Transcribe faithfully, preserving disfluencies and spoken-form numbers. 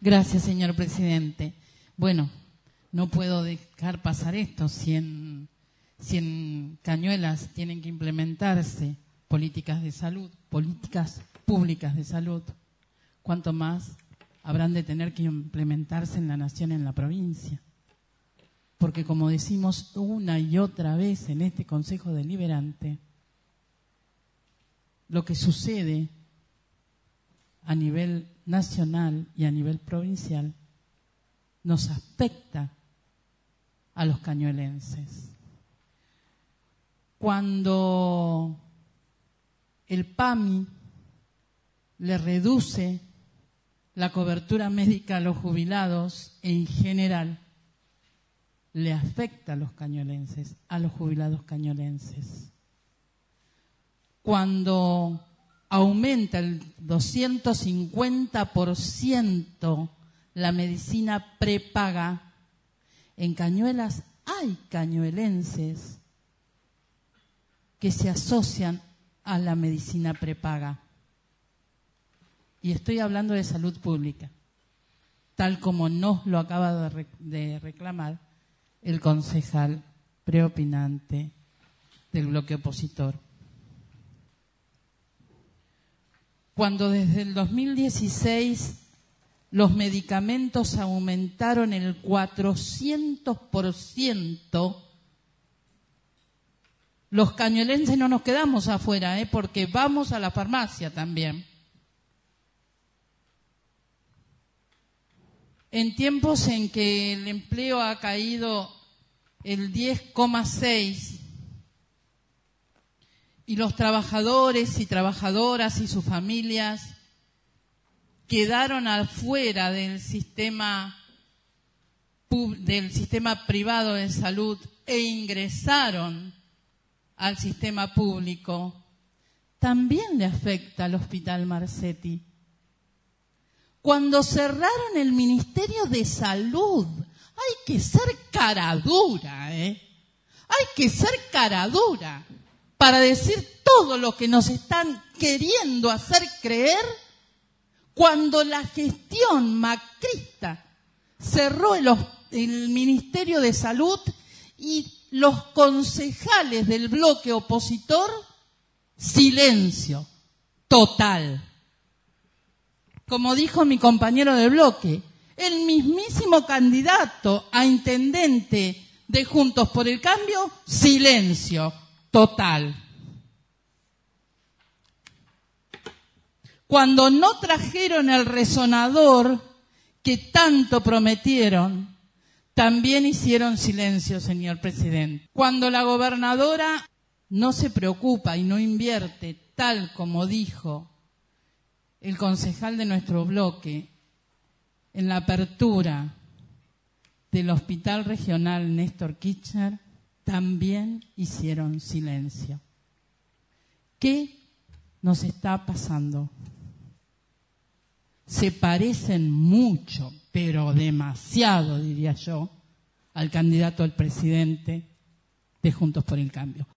Gracias, señor presidente. Bueno, no puedo dejar pasar esto. Si en, si en Cañuelas tienen que implementarse políticas de salud, políticas públicas de salud, ¿cuánto más habrán de tener que implementarse en la nación, en la provincia? Porque como decimos una y otra vez en este Consejo Deliberante, lo que sucede a nivel nacional y a nivel provincial nos afecta a los cañuelenses. Cuando el PAMI le reduce la cobertura médica a los jubilados, en general le afecta a los cañuelenses, a los jubilados cañuelenses. Cuando aumenta el doscientos cincuenta por ciento la medicina prepaga, en Cañuelas hay cañuelenses que se asocian a la medicina prepaga. Y estoy hablando de salud pública, tal como nos lo acaba de, re- de reclamar el concejal preopinante del bloque opositor. Cuando desde el dos mil dieciséis los medicamentos aumentaron el cuatrocientos por ciento, los cañuelenses no nos quedamos afuera, ¿eh? Porque vamos a la farmacia también. En tiempos en que el empleo ha caído el diez coma seis y los trabajadores y trabajadoras y sus familias quedaron afuera del sistema del sistema privado de salud e ingresaron al sistema público, también le afecta al Hospital Marcetti. Cuando cerraron el Ministerio de Salud, hay que ser caradura, ¿eh? Hay que ser caradura para decir todo lo que nos están queriendo hacer creer, cuando la gestión macrista cerró el, el Ministerio de Salud y los concejales del bloque opositor, silencio total. Como dijo mi compañero del bloque, el mismísimo candidato a intendente de Juntos por el Cambio, silencio total. Cuando no trajeron el resonador que tanto prometieron, también hicieron silencio, señor presidente. Cuando la gobernadora no se preocupa y no invierte, tal como dijo el concejal de nuestro bloque, en la apertura del Hospital Regional Néstor Kirchner, también hicieron silencio. ¿Qué nos está pasando? Se parecen mucho, pero demasiado, diría yo, al candidato al presidente de Juntos por el Cambio.